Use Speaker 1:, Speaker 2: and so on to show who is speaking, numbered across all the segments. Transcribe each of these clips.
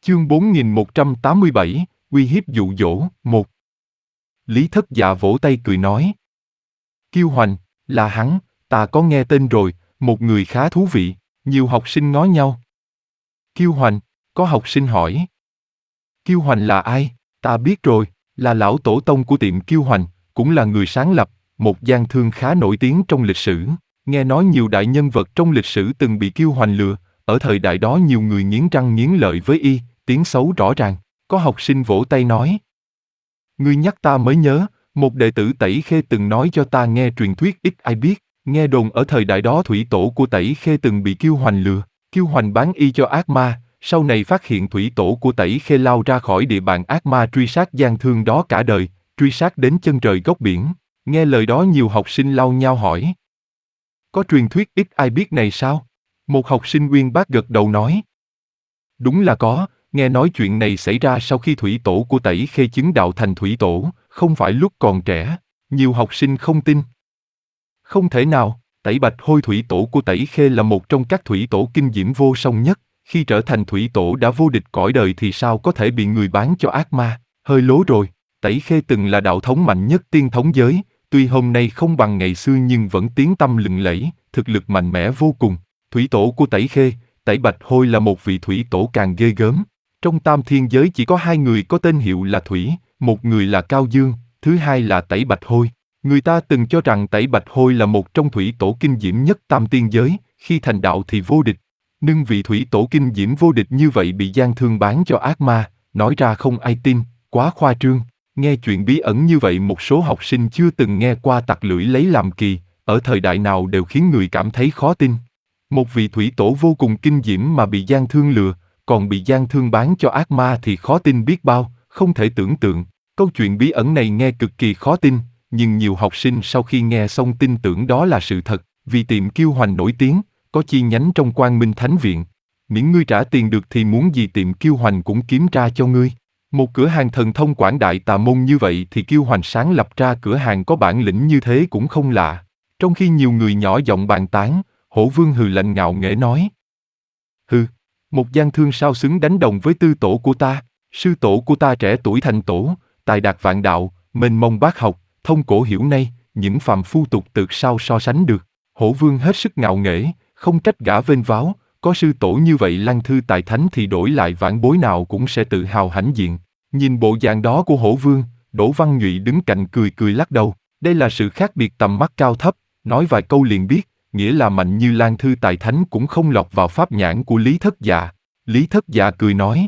Speaker 1: Chương 4187, uy hiếp dụ dỗ, 1. Lý Thất Dạ vỗ tay cười nói. Kiêu Hoành, là hắn, ta có nghe tên rồi, một người khá thú vị, nhiều học sinh ngó nhau. Kiêu Hoành, có học sinh hỏi. Kiêu Hoành là ai? Ta biết rồi, là lão tổ tông của tiệm Kiêu Hoành, cũng là người sáng lập, một gian thương khá nổi tiếng trong lịch sử. Nghe nói nhiều đại nhân vật trong lịch sử từng bị Kiêu Hoành lừa, ở thời đại đó nhiều người nghiến răng nghiến lợi với y, tiếng xấu rõ ràng. Có học sinh vỗ tay nói. Ngươi nhắc ta mới nhớ, một đệ tử Tẩy Khê từng nói cho ta nghe truyền thuyết ít ai biết, nghe đồn ở thời đại đó thủy tổ của Tẩy Khê từng bị Kiêu Hoành lừa, Kiêu Hoành bán y cho ác ma, sau này phát hiện thủy tổ của Tẩy Khê lao ra khỏi địa bàn ác ma truy sát gian thương đó cả đời, truy sát đến chân trời góc biển. Nghe lời đó nhiều học sinh lau nhau hỏi. Có truyền thuyết ít ai biết này sao? Một học sinh uyên bác gật đầu nói. Đúng là có, nghe nói chuyện này xảy ra sau khi thủy tổ của Tẩy Khê chứng đạo thành thủy tổ, không phải lúc còn trẻ. Nhiều học sinh không tin. Không thể nào, Tẩy Bạch Hôi thủy tổ của Tẩy Khê là một trong các thủy tổ kinh diễm vô song nhất, khi trở thành thủy tổ đã vô địch cõi đời thì sao có thể bị người bán cho ác ma, hơi lố rồi. Tẩy Khê từng là đạo thống mạnh nhất tiên thống giới, tuy hôm nay không bằng ngày xưa nhưng vẫn tiếng tăm lừng lẫy, thực lực mạnh mẽ vô cùng. Thủy tổ của Tẩy Khê, Tẩy Bạch Hôi là một vị thủy tổ càng ghê gớm. Trong tam thiên giới chỉ có hai người có tên hiệu là Thủy, một người là Cao Dương, thứ hai là Tẩy Bạch Hôi. Người ta từng cho rằng Tẩy Bạch Hôi là một trong thủy tổ kinh diễm nhất tam tiên giới, khi thành đạo thì vô địch. Nhưng vị thủy tổ kinh diễm vô địch như vậy bị gian thương bán cho ác ma, nói ra không ai tin, quá khoa trương. Nghe chuyện bí ẩn như vậy một số học sinh chưa từng nghe qua tặc lưỡi lấy làm kỳ, ở thời đại nào đều khiến người cảm thấy khó tin. Một vị thủy tổ vô cùng kinh diễm mà bị gian thương lừa, còn bị gian thương bán cho ác ma thì khó tin biết bao, không thể tưởng tượng. Câu chuyện bí ẩn này nghe cực kỳ khó tin, nhưng nhiều học sinh sau khi nghe xong tin tưởng đó là sự thật, vì tiệm Kiêu Hoành nổi tiếng, có chi nhánh trong Quang Minh Thánh Viện. Miễn ngươi trả tiền được thì muốn gì tiệm Kiêu Hoành cũng kiếm ra cho ngươi. Một cửa hàng thần thông quảng đại tà môn như vậy thì Kiêu Hoành sáng lập ra cửa hàng có bản lĩnh như thế cũng không lạ. Trong khi nhiều người nhỏ giọng bàn tán, Hổ Vương hừ lạnh ngạo nghễ nói. Hừ, một gian thương sao xứng đánh đồng với tư tổ của ta, sư tổ của ta trẻ tuổi thành tổ, tài đạt vạn đạo, mênh mông bác học, thông cổ hiểu nay, những phàm phu tục tược sao so sánh được. Hổ Vương hết sức ngạo nghễ, không trách gã vênh váo, có sư tổ như vậy lăng thư tài thánh thì đổi lại vãn bối nào cũng sẽ tự hào hãnh diện. Nhìn bộ dạng đó của Hổ Vương, Đỗ Văn Nhụy đứng cạnh cười cười lắc đầu, đây là sự khác biệt tầm mắt cao thấp, nói vài câu liền biết, nghĩa là mạnh như Lan Thư Tài Thánh cũng không lọt vào pháp nhãn của Lý Thất Dạ. Lý Thất Dạ cười nói.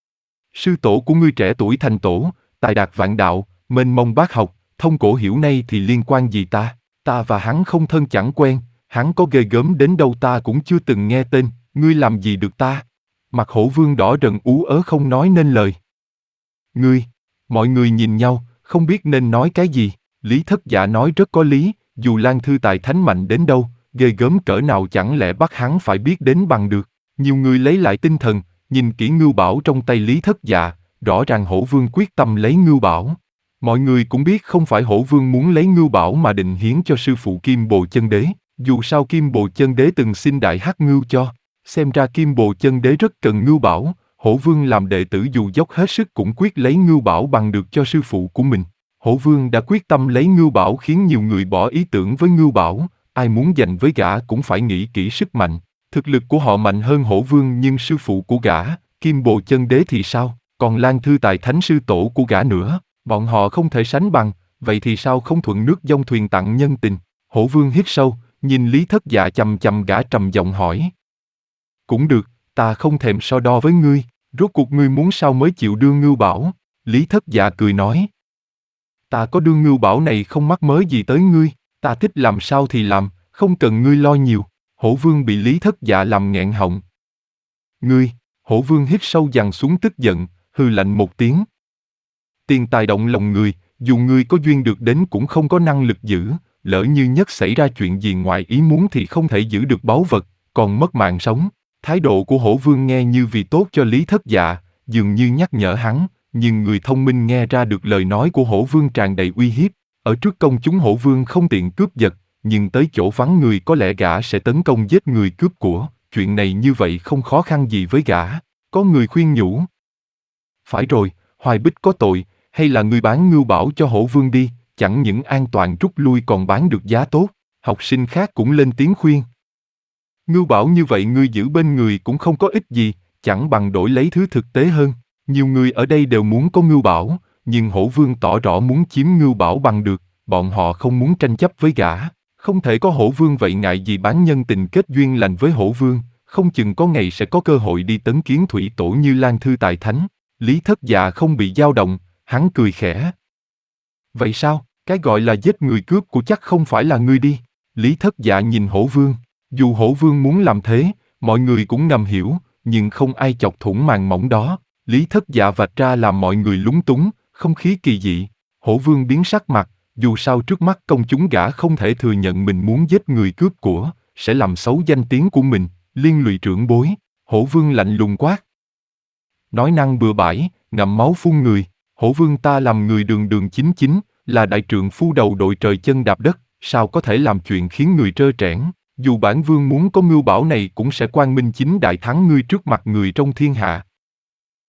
Speaker 1: Sư tổ của ngươi trẻ tuổi thành tổ, tài đạt vạn đạo, mênh mông bác học, thông cổ hiểu nay thì liên quan gì ta? Ta và hắn không thân chẳng quen, hắn có ghê gớm đến đâu ta cũng chưa từng nghe tên, ngươi làm gì được ta? Mặt Hổ Vương đỏ rần ú ớ không nói nên lời. Ngươi, mọi người nhìn nhau, không biết nên nói cái gì. Lý Thất Dạ nói rất có lý, dù Lan Thư Tài Thánh mạnh đến đâu, ghê gớm cỡ nào chẳng lẽ bắt hắn phải biết đến bằng được. Nhiều người lấy lại tinh thần, nhìn kỹ ngưu bảo trong tay Lý Thất Dạ, rõ ràng Hổ Vương quyết tâm lấy ngưu bảo. Mọi người cũng biết không phải Hổ Vương muốn lấy ngưu bảo mà định hiến cho sư phụ Kim Bồ Chân Đế, dù sao Kim Bồ Chân Đế từng xin Đại Hắc Ngưu cho, xem ra Kim Bồ Chân Đế rất cần ngưu bảo. Hổ Vương làm đệ tử dù dốc hết sức cũng quyết lấy ngưu bảo bằng được cho sư phụ của mình. Hổ Vương đã quyết tâm lấy ngưu bảo khiến nhiều người bỏ ý tưởng với ngưu bảo, ai muốn giành với gã cũng phải nghĩ kỹ sức mạnh. Thực lực của họ mạnh hơn Hổ Vương nhưng sư phụ của gã, Kim Bồ Chân Đế thì sao, còn Lan Thư Tài Thánh sư tổ của gã nữa, bọn họ không thể sánh bằng, vậy thì sao không thuận nước dông thuyền tặng nhân tình. Hổ Vương hít sâu, nhìn Lý Thất Dạ chằm chằm gã trầm giọng hỏi. Cũng được, ta không thèm so đo với ngươi, rốt cuộc ngươi muốn sao mới chịu đưa ngưu bảo? Lý Thất Dạ cười nói. Ta có đưa ngưu bảo này không mắc mớ gì tới ngươi, ta thích làm sao thì làm, không cần ngươi lo nhiều. Hổ Vương bị Lý Thất Dạ làm nghẹn họng. Ngươi, Hổ Vương hít sâu dằn xuống tức giận, hừ lạnh một tiếng. Tiền tài động lòng người, dù ngươi có duyên được đến cũng không có năng lực giữ, lỡ như nhất xảy ra chuyện gì ngoài ý muốn thì không thể giữ được báu vật, còn mất mạng sống. Thái độ của Hổ Vương nghe như vì tốt cho Lý Thất Dạ, dường như nhắc nhở hắn, nhưng người thông minh nghe ra được lời nói của Hổ Vương tràn đầy uy hiếp. Ở trước công chúng Hổ Vương không tiện cướp giật, nhưng tới chỗ vắng người có lẽ gã sẽ tấn công giết người cướp của, chuyện này như vậy không khó khăn gì với gã. Có người khuyên nhủ, Phải rồi, Hoài Bích có tội, hay là ngươi bán Ngưu Bảo cho Hổ Vương đi, chẳng những an toàn rút lui còn bán được giá tốt. Học sinh khác cũng lên tiếng khuyên. Ngưu Bảo như vậy ngươi giữ bên người cũng không có ích gì, chẳng bằng đổi lấy thứ thực tế hơn. Nhiều người ở đây đều muốn có Ngưu Bảo, nhưng Hổ Vương tỏ rõ muốn chiếm Ngưu Bảo bằng được, bọn họ không muốn tranh chấp với gã. Không thể có Hổ Vương vậy ngại gì bán nhân tình kết duyên lành với Hổ Vương, không chừng có ngày sẽ có cơ hội đi tấn kiến thủy tổ như Lan Thư Tài Thánh. Lý Thất Dạ không bị dao động, hắn cười khẽ. Vậy sao, cái gọi là giết người cướp của chắc không phải là ngươi đi. Lý Thất Dạ nhìn Hổ Vương, dù Hổ Vương muốn làm thế, mọi người cũng ngầm hiểu, nhưng không ai chọc thủng màn mỏng đó. Lý Thất Dạ vạch ra làm mọi người lúng túng, không khí kỳ dị. Hổ Vương biến sắc mặt, dù sao trước mắt công chúng gã không thể thừa nhận mình muốn giết người cướp của, sẽ làm xấu danh tiếng của mình, liên lụy trưởng bối. Hổ Vương lạnh lùng quát. Nói năng bừa bãi, ngậm máu phun người. Hổ Vương ta làm người đường đường chính chính, là đại trượng phu đầu đội trời chân đạp đất, sao có thể làm chuyện khiến người trơ trẽn. Dù bản vương muốn có Ngưu Bảo này cũng sẽ quang minh chính đại thắng ngươi trước mặt người trong thiên hạ,